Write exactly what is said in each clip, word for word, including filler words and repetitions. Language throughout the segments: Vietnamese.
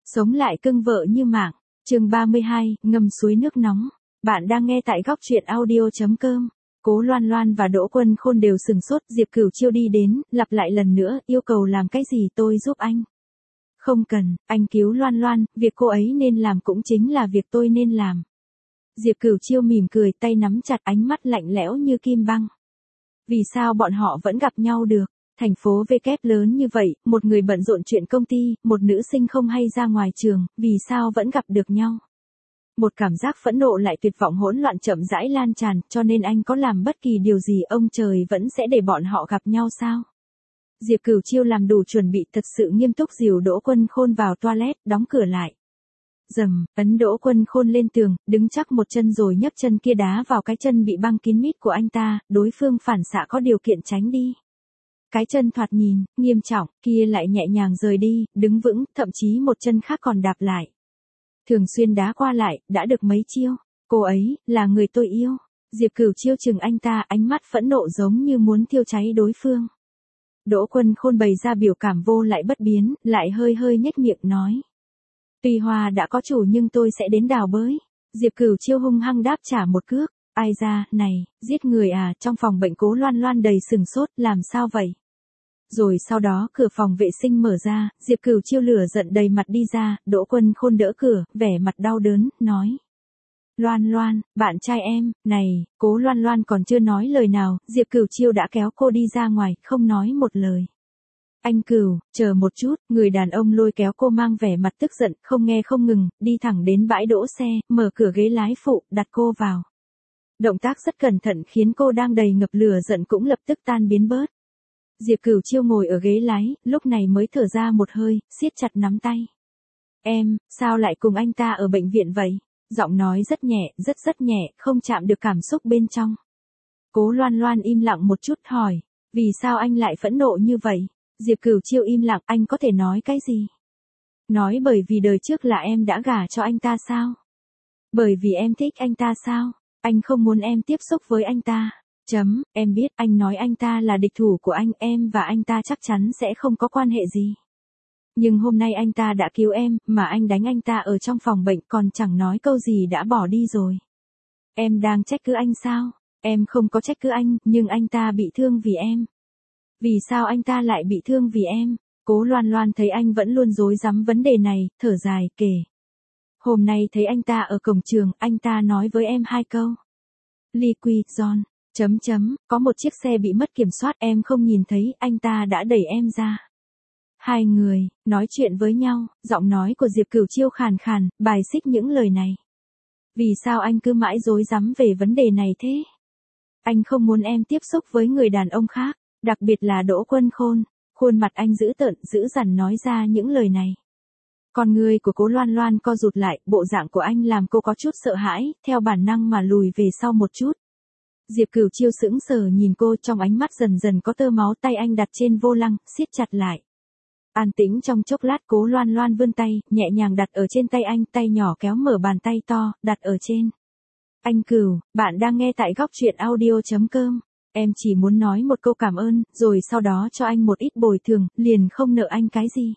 Sống lại cưng vợ như mạng. Chương ba mươi hai, ngâm suối nước nóng. Bạn đang nghe tại góc truyện audio chấm com. Cố Loan Loan và Đỗ Quân Khôn đều sừng sốt, Diệp Cửu Chiêu đi đến, lặp lại lần nữa, yêu cầu làm cái gì tôi giúp anh. Không cần, anh cứu Loan Loan, việc cô ấy nên làm cũng chính là việc tôi nên làm. Diệp Cửu Chiêu mỉm cười, tay nắm chặt, ánh mắt lạnh lẽo như kim băng. Vì sao bọn họ vẫn gặp nhau được? Thành phố V kép lớn như vậy, một người bận rộn chuyện công ty, một nữ sinh không hay ra ngoài trường, vì sao vẫn gặp được nhau? Một cảm giác phẫn nộ lại tuyệt vọng hỗn loạn chậm rãi lan tràn, cho nên anh có làm bất kỳ điều gì ông trời vẫn sẽ để bọn họ gặp nhau sao? Diệp Cửu Chiêu làm đủ chuẩn bị, thật sự nghiêm túc dìu Đỗ Quân Khôn vào toilet, đóng cửa lại. Dầm, ấn Đỗ Quân Khôn lên tường, đứng chắc một chân rồi nhấc chân kia đá vào cái chân bị băng kín mít của anh ta, đối phương phản xạ có điều kiện tránh đi. Cái chân thoạt nhìn, nghiêm trọng, kia lại nhẹ nhàng rời đi, đứng vững, thậm chí một chân khác còn đạp lại. Thường xuyên đá qua lại, đã được mấy chiêu. Cô ấy, là người tôi yêu. Diệp Cửu Chiêu chừng anh ta, ánh mắt phẫn nộ giống như muốn thiêu cháy đối phương. Đỗ Quân Khôn bày ra biểu cảm vô lại bất biến, lại hơi hơi nhếch miệng nói. Tuy hoa đã có chủ nhưng tôi sẽ đến đào bới. Diệp Cửu Chiêu hung hăng đáp trả một cước. Ai ra, này, giết người à, trong phòng bệnh Cố Loan Loan đầy sừng sốt, làm sao vậy? Rồi sau đó cửa phòng vệ sinh mở ra, Diệp Cửu Chiêu lửa giận đầy mặt đi ra, Đỗ Quân Khôn đỡ cửa, vẻ mặt đau đớn, nói. Loan Loan, bạn trai em, này, Cố Loan Loan còn chưa nói lời nào, Diệp Cửu Chiêu đã kéo cô đi ra ngoài, không nói một lời. Anh Cửu, chờ một chút, người đàn ông lôi kéo cô mang vẻ mặt tức giận, không nghe không ngừng, đi thẳng đến bãi đỗ xe, mở cửa ghế lái phụ, đặt cô vào. Động tác rất cẩn thận khiến cô đang đầy ngập lửa giận cũng lập tức tan biến bớt. Diệp Cửu Chiêu ngồi ở ghế lái, lúc này mới thở ra một hơi, siết chặt nắm tay. Em, sao lại cùng anh ta ở bệnh viện vậy? Giọng nói rất nhẹ, rất rất nhẹ, không chạm được cảm xúc bên trong. Cố Loan Loan im lặng một chút hỏi, vì sao anh lại phẫn nộ như vậy? Diệp Cửu Chiêu im lặng, anh có thể nói cái gì? Nói bởi vì đời trước là em đã gả cho anh ta sao? Bởi vì em thích anh ta sao? Anh không muốn em tiếp xúc với anh ta. Chấm, em biết anh nói anh ta là địch thủ của anh, em và anh ta chắc chắn sẽ không có quan hệ gì. Nhưng hôm nay anh ta đã cứu em, mà anh đánh anh ta ở trong phòng bệnh còn chẳng nói câu gì đã bỏ đi rồi. Em đang trách cứ anh sao? Em không có trách cứ anh, nhưng anh ta bị thương vì em. Vì sao anh ta lại bị thương vì em? Cố Loan Loan thấy anh vẫn luôn rối rắm vấn đề này, thở dài, kể. Hôm nay thấy anh ta ở cổng trường, anh ta nói với em hai câu. Liqui, John, chấm chấm, có một chiếc xe bị mất kiểm soát em không nhìn thấy, anh ta đã đẩy em ra. Hai người, nói chuyện với nhau, giọng nói của Diệp Cửu Chiêu khàn khàn, bài xích những lời này. Vì sao anh cứ mãi rối rắm về vấn đề này thế? Anh không muốn em tiếp xúc với người đàn ông khác, đặc biệt là Đỗ Quân Khôn. Khuôn mặt anh dữ tợn, dữ dằn nói ra những lời này. Con người của Cố Loan Loan co rụt lại, bộ dạng của anh làm cô có chút sợ hãi, theo bản năng mà lùi về sau một chút. Diệp Cửu Chiêu sững sờ nhìn cô, trong ánh mắt dần dần có tơ máu, tay anh đặt trên vô lăng, siết chặt lại. An tĩnh trong chốc lát, Cố Loan Loan vươn tay, nhẹ nhàng đặt ở trên tay anh, tay nhỏ kéo mở bàn tay to, đặt ở trên. Anh Cửu, bạn đang nghe tại góc truyện audio chấm com. Em chỉ muốn nói một câu cảm ơn, rồi sau đó cho anh một ít bồi thường, liền không nợ anh cái gì.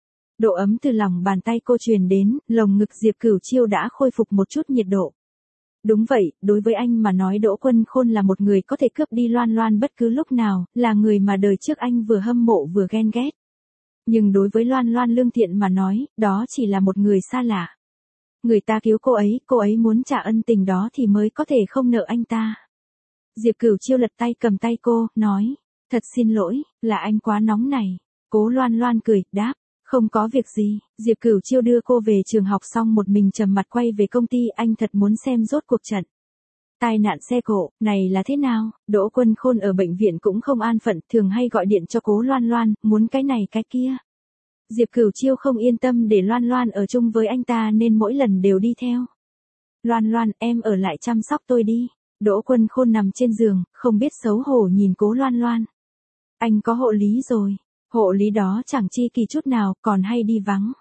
Độ ấm từ lòng bàn tay cô truyền đến, lồng ngực Diệp Cửu Chiêu đã khôi phục một chút nhiệt độ. Đúng vậy, đối với anh mà nói Đỗ Quân Khôn là một người có thể cướp đi Loan Loan bất cứ lúc nào, là người mà đời trước anh vừa hâm mộ vừa ghen ghét. Nhưng đối với Loan Loan lương thiện mà nói, đó chỉ là một người xa lạ. Người ta cứu cô ấy, cô ấy muốn trả ân tình đó thì mới có thể không nợ anh ta. Diệp Cửu Chiêu lật tay cầm tay cô, nói, thật xin lỗi, là anh quá nóng này. Cố Loan Loan cười, đáp, không có việc gì. Diệp Cửu Chiêu đưa cô về trường học xong một mình trầm mặt quay về công ty, anh thật muốn xem rốt cuộc trận tai nạn xe cộ này là thế nào. Đỗ Quân Khôn ở bệnh viện cũng không an phận, thường hay gọi điện cho Cố Loan Loan, muốn cái này cái kia. Diệp Cửu Chiêu không yên tâm để Loan Loan ở chung với anh ta nên mỗi lần đều đi theo. Loan Loan, em ở lại chăm sóc tôi đi. Đỗ Quân Khôn nằm trên giường, không biết xấu hổ nhìn Cố Loan Loan. Anh có hộ lý rồi. Hộ lý đó chẳng chi kỳ chút nào, còn hay đi vắng.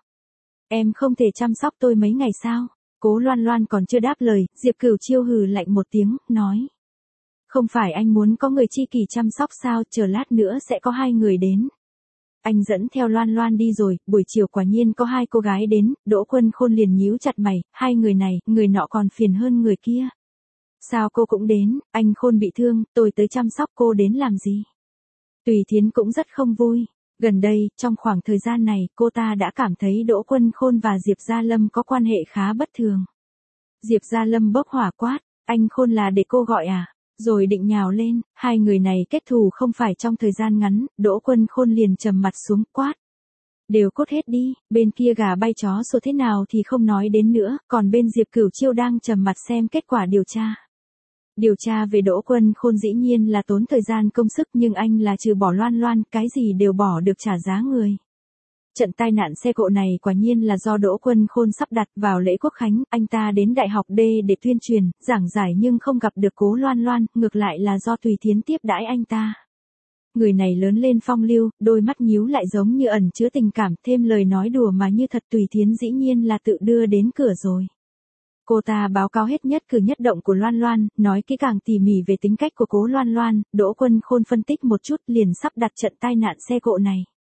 Em không thể chăm sóc tôi mấy ngày sao? Cố Loan Loan còn chưa đáp lời, Diệp Cửu Chiêu hừ lạnh một tiếng, nói. Không phải anh muốn có người chi kỳ chăm sóc sao, chờ lát nữa sẽ có hai người đến. Anh dẫn theo Loan Loan đi rồi, buổi chiều quả nhiên có hai cô gái đến, Đỗ Quân Khôn liền nhíu chặt mày, hai người này, người nọ còn phiền hơn người kia. Sao cô cũng đến, anh Khôn bị thương, tôi tới chăm sóc cô đến làm gì? Tùy Thiến cũng rất không vui. Gần đây, trong khoảng thời gian này, cô ta đã cảm thấy Đỗ Quân Khôn và Diệp Gia Lâm có quan hệ khá bất thường. Diệp Gia Lâm bốc hỏa quát, anh Khôn là để cô gọi à? Rồi định nhào lên, hai người này kết thù không phải trong thời gian ngắn, Đỗ Quân Khôn liền trầm mặt xuống quát. Đều cốt hết đi, bên kia gà bay chó số thế nào thì không nói đến nữa, còn bên Diệp Cửu Chiêu đang trầm mặt xem kết quả điều tra. Điều tra về Đỗ Quân Khôn dĩ nhiên là tốn thời gian công sức nhưng anh là trừ bỏ Loan Loan, cái gì đều bỏ được trả giá người. Trận tai nạn xe cộ này quả nhiên là do Đỗ Quân Khôn sắp đặt vào lễ quốc khánh, anh ta đến Đại học D để tuyên truyền, giảng giải nhưng không gặp được Cố Loan Loan, ngược lại là do Tùy Thiến tiếp đãi anh ta. Người này lớn lên phong lưu, đôi mắt nhíu lại giống như ẩn chứa tình cảm, thêm lời nói đùa mà như thật. Tùy Thiến dĩ nhiên là tự đưa đến cửa rồi. Cô ta báo cáo hết nhất cử nhất động của Loan Loan, nói kỹ càng tỉ mỉ về tính cách của Cố Loan Loan, Đỗ Quân Khôn phân tích một chút liền sắp đặt trận tai nạn xe cộ này.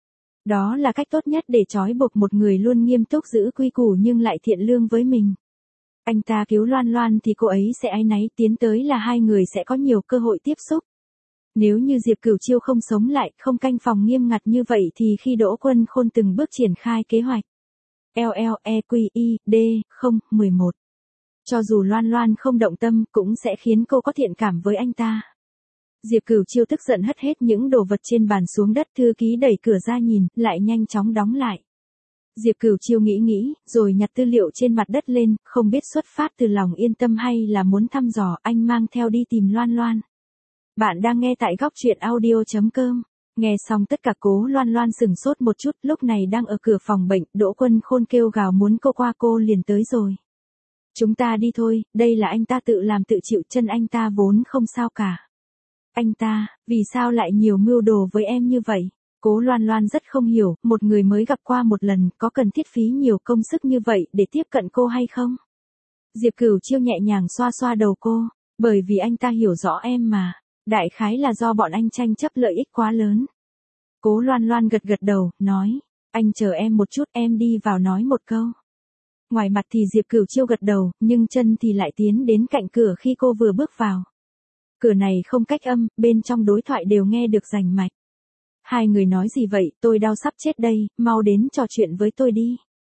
Đó là cách tốt nhất để trói buộc một người luôn nghiêm túc giữ quy củ nhưng lại thiện lương với mình. Anh ta cứu Loan Loan thì cô ấy sẽ áy náy, tiến tới là hai người sẽ có nhiều cơ hội tiếp xúc. Nếu như Diệp Cửu Chiêu không sống lại, không canh phòng nghiêm ngặt như vậy thì khi Đỗ Quân Khôn từng bước triển khai kế hoạch. L L E Q I D không mười một. Cho dù Loan Loan không động tâm cũng sẽ khiến cô có thiện cảm với anh ta. Diệp Cửu Chiêu tức giận hất hết những đồ vật trên bàn xuống đất, thư ký đẩy cửa ra nhìn, lại nhanh chóng đóng lại. Diệp Cửu Chiêu nghĩ nghĩ, rồi nhặt tư liệu trên mặt đất lên, không biết xuất phát từ lòng yên tâm hay là muốn thăm dò, anh mang theo đi tìm Loan Loan. Bạn đang nghe tại góc truyện audio chấm com. Nghe xong tất cả Cố Loan Loan sửng sốt một chút, lúc này đang ở cửa phòng bệnh, Đỗ Quân Khôn kêu gào muốn cô qua, cô liền tới rồi. Chúng ta đi thôi, đây là anh ta tự làm tự chịu, chân anh ta vốn không sao cả. Anh ta, vì sao lại nhiều mưu đồ với em như vậy? Cố Loan Loan rất không hiểu, một người mới gặp qua một lần, có cần thiết phí nhiều công sức như vậy để tiếp cận cô hay không? Diệp Cửu Chiêu nhẹ nhàng xoa xoa đầu cô, bởi vì anh ta hiểu rõ em mà, đại khái là do bọn anh tranh chấp lợi ích quá lớn. Cố Loan Loan gật gật đầu, nói, anh chờ em một chút, em đi vào nói một câu. Ngoài mặt thì Diệp Cửu Chiêu gật đầu, nhưng chân thì lại tiến đến cạnh cửa khi cô vừa bước vào. Cửa này không cách âm, bên trong đối thoại đều nghe được rành mạch. Hai người nói gì vậy, tôi đau sắp chết đây, mau đến trò chuyện với tôi đi.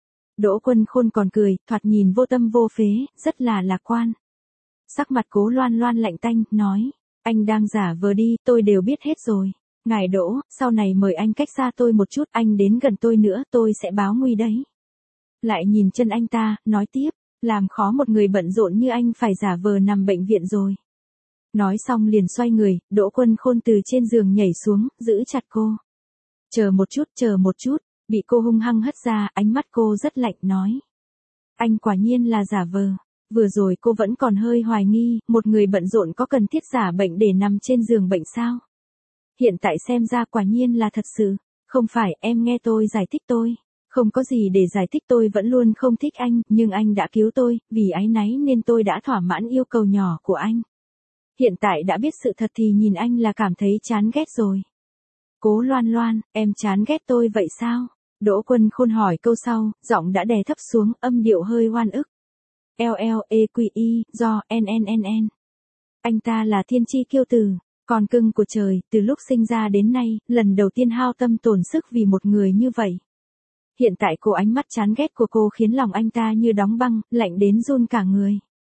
Đỗ Quân Khôn còn cười, thoạt nhìn vô tâm vô phế, rất là lạc quan. Sắc mặt Cố Loan Loan lạnh tanh, nói, anh đang giả vờ đi, tôi đều biết hết rồi. Ngài Đỗ, sau này mời anh cách xa tôi một chút, anh đến gần tôi nữa, tôi sẽ báo nguy đấy. Lại nhìn chân anh ta, nói tiếp, làm khó một người bận rộn như anh phải giả vờ nằm bệnh viện rồi. Nói xong liền xoay người, Đỗ Quân Khôn từ trên giường nhảy xuống, giữ chặt cô. Chờ một chút, chờ một chút, bị cô hung hăng hất ra, ánh mắt cô rất lạnh, nói. Anh quả nhiên là giả vờ. Vừa rồi cô vẫn còn hơi hoài nghi, một người bận rộn có cần thiết giả bệnh để nằm trên giường bệnh sao? Hiện tại xem ra quả nhiên là thật sự. Không phải, em nghe tôi giải thích tôi. Không có gì để giải thích, tôi vẫn luôn không thích anh, nhưng anh đã cứu tôi, vì áy náy nên tôi đã thỏa mãn yêu cầu nhỏ của anh. Hiện tại đã biết sự thật thì nhìn anh là cảm thấy chán ghét rồi. Cố Loan Loan, em chán ghét tôi vậy sao? Đỗ Quân Khôn hỏi câu sau, giọng đã đè thấp xuống, âm điệu hơi oan ức. L L E Q I, do, N N N N. Anh ta là thiên chi kiêu tử, con cưng của trời, từ lúc sinh ra đến nay, lần đầu tiên hao tâm tổn sức vì một người như vậy. Hiện tại cô ánh mắt chán ghét của cô khiến lòng anh ta như đóng băng, lạnh đến run cả người.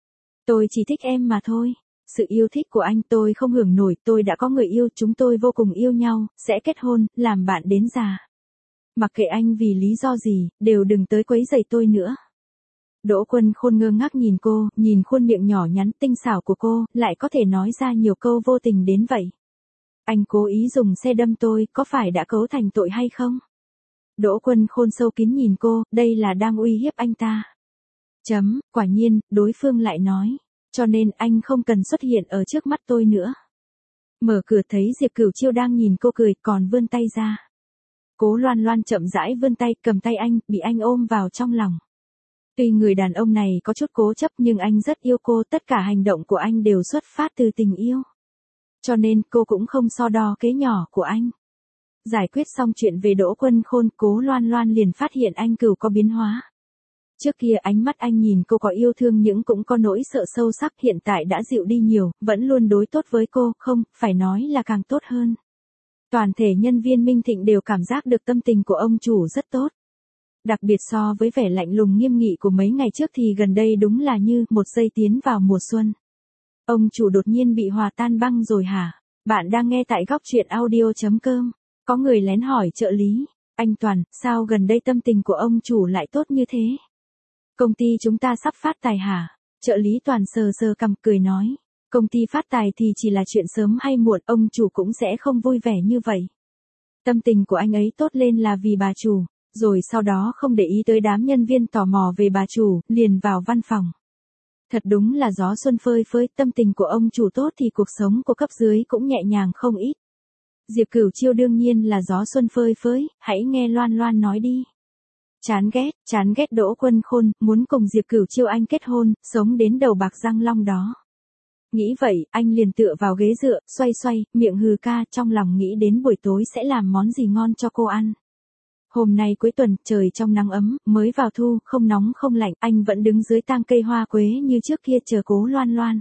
Tôi chỉ thích em mà thôi. Sự yêu thích của anh tôi không hưởng nổi, tôi đã có người yêu, chúng tôi vô cùng yêu nhau, sẽ kết hôn, làm bạn đến già. Mặc kệ anh vì lý do gì, đều đừng tới quấy rầy tôi nữa. Đỗ Quân Khôn ngơ ngác nhìn cô, nhìn khuôn miệng nhỏ nhắn tinh xảo của cô, lại có thể nói ra nhiều câu vô tình đến vậy. Anh cố ý dùng xe đâm tôi, có phải đã cấu thành tội hay không? Đỗ Quân Khôn sâu kín nhìn cô, đây là đang uy hiếp anh ta. Chấm, quả nhiên, đối phương lại nói. Cho nên anh không cần xuất hiện ở trước mắt tôi nữa. Mở cửa thấy Diệp Cửu Chiêu đang nhìn cô cười, còn vươn tay ra. Cố Loan Loan chậm rãi vươn tay, cầm tay anh, bị anh ôm vào trong lòng. Tuy người đàn ông này có chút cố chấp nhưng anh rất yêu cô, tất cả hành động của anh đều xuất phát từ tình yêu. Cho nên cô cũng không so đo kế nhỏ của anh. Giải quyết xong chuyện về Đỗ Quân Khôn, Cố Loan Loan liền phát hiện anh Cửu có biến hóa. Trước kia ánh mắt anh nhìn cô có yêu thương nhưng cũng có nỗi sợ sâu sắc, hiện tại đã dịu đi nhiều, vẫn luôn đối tốt với cô, không, phải nói là càng tốt hơn. Toàn thể nhân viên Minh Thịnh đều cảm giác được tâm tình của ông chủ rất tốt. Đặc biệt so với vẻ lạnh lùng nghiêm nghị của mấy ngày trước thì gần đây đúng là như một giây tiến vào mùa xuân. Ông chủ đột nhiên bị hòa tan băng rồi hả? Bạn đang nghe tại góc truyện audio chấm com. Có người lén hỏi trợ lý, anh Toàn, sao gần đây tâm tình của ông chủ lại tốt như thế? Công ty chúng ta sắp phát tài hả? Trợ lý Toàn sờ sờ cằm cười nói, công ty phát tài thì chỉ là chuyện sớm hay muộn, ông chủ cũng sẽ không vui vẻ như vậy. Tâm tình của anh ấy tốt lên là vì bà chủ, rồi sau đó không để ý tới đám nhân viên tò mò về bà chủ, liền vào văn phòng. Thật đúng là gió xuân phơi phới, tâm tình của ông chủ tốt thì cuộc sống của cấp dưới cũng nhẹ nhàng không ít. Diệp Cửu Chiêu đương nhiên là gió xuân phơi phới, hãy nghe Loan Loan nói đi. Chán ghét, chán ghét Đỗ Quân Khôn, muốn cùng Diệp Cửu Chiêu anh kết hôn, sống đến đầu bạc răng long đó. Nghĩ vậy, anh liền tựa vào ghế dựa, xoay xoay, miệng hừ ca, trong lòng nghĩ đến buổi tối sẽ làm món gì ngon cho cô ăn. Hôm nay cuối tuần, trời trong nắng ấm, mới vào thu, không nóng không lạnh, anh vẫn đứng dưới tang cây hoa quế như trước kia chờ Cố Loan Loan.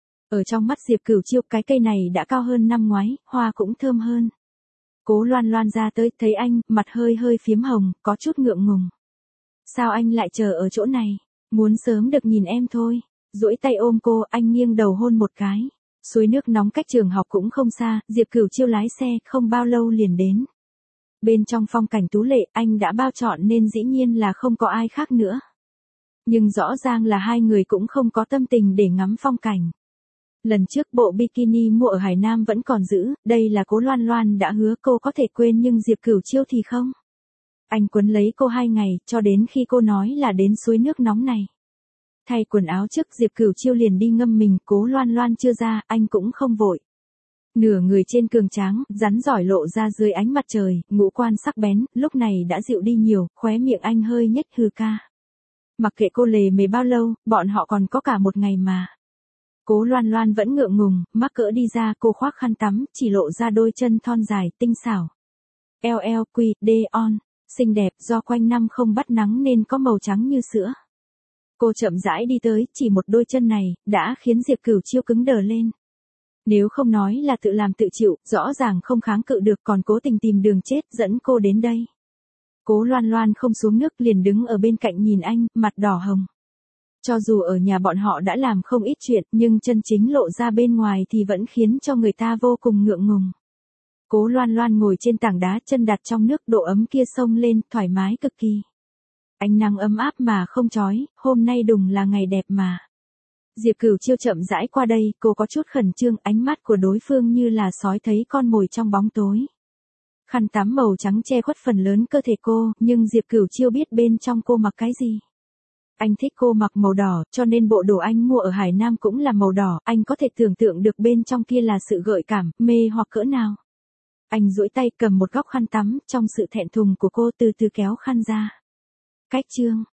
Ở trong mắt Diệp Cửu Chiêu, cái cây này đã cao hơn năm ngoái, hoa cũng thơm hơn. Cố Loan Loan ra tới, thấy anh, mặt hơi hơi phiếm hồng, có chút ngượng ngùng. Sao anh lại chờ ở chỗ này? Muốn sớm được nhìn em thôi. Duỗi tay ôm cô, anh nghiêng đầu hôn một cái. Suối nước nóng cách trường học cũng không xa, Diệp Cửu Chiêu lái xe, không bao lâu liền đến. Bên trong phong cảnh tú lệ, anh đã bao chọn nên dĩ nhiên là không có ai khác nữa. Nhưng rõ ràng là hai người cũng không có tâm tình để ngắm phong cảnh. Lần trước bộ bikini mua ở Hải Nam vẫn còn giữ, đây là Cố Loan Loan đã hứa cô có thể quên nhưng Diệp Cửu Chiêu thì không. Anh quấn lấy cô hai ngày, cho đến khi cô nói là đến suối nước nóng này. Thay quần áo trước, Diệp Cửu Chiêu liền đi ngâm mình, Cố Loan Loan chưa ra, anh cũng không vội. Nửa người trên cường tráng, rắn giỏi lộ ra dưới ánh mặt trời, ngũ quan sắc bén, lúc này đã dịu đi nhiều, khóe miệng anh hơi nhếch hừ ca. Mặc kệ cô lề mề bao lâu, bọn họ còn có cả một ngày mà. Cố Loan Loan vẫn ngượng ngùng, mắc cỡ đi ra, cô khoác khăn tắm, chỉ lộ ra đôi chân thon dài, tinh xảo. L L Q D on, xinh đẹp, do quanh năm không bắt nắng nên có màu trắng như sữa. Cô chậm rãi đi tới, chỉ một đôi chân này, đã khiến Diệp Cửu Chiêu cứng đờ lên. Nếu không nói là tự làm tự chịu, rõ ràng không kháng cự được còn cố tình tìm đường chết dẫn cô đến đây. Cố Loan Loan không xuống nước liền đứng ở bên cạnh nhìn anh, mặt đỏ hồng. Cho dù ở nhà bọn họ đã làm không ít chuyện, nhưng chân chính lộ ra bên ngoài thì vẫn khiến cho người ta vô cùng ngượng ngùng. Cố Loan Loan ngồi trên tảng đá, chân đặt trong nước, độ ấm kia xông lên, thoải mái cực kỳ. Ánh nắng ấm áp mà không chói, hôm nay đùng là ngày đẹp mà. Diệp Cửu Chiêu chậm rãi qua đây, cô có chút khẩn trương, ánh mắt của đối phương như là sói thấy con mồi trong bóng tối. Khăn tắm màu trắng che khuất phần lớn cơ thể cô, nhưng Diệp Cửu Chiêu biết bên trong cô mặc cái gì. Anh thích cô mặc màu đỏ, cho nên bộ đồ anh mua ở Hải Nam cũng là màu đỏ, anh có thể tưởng tượng được bên trong kia là sự gợi cảm, mê hoặc cỡ nào. Anh duỗi tay cầm một góc khăn tắm, trong sự thẹn thùng của cô từ từ kéo khăn ra. Cách chương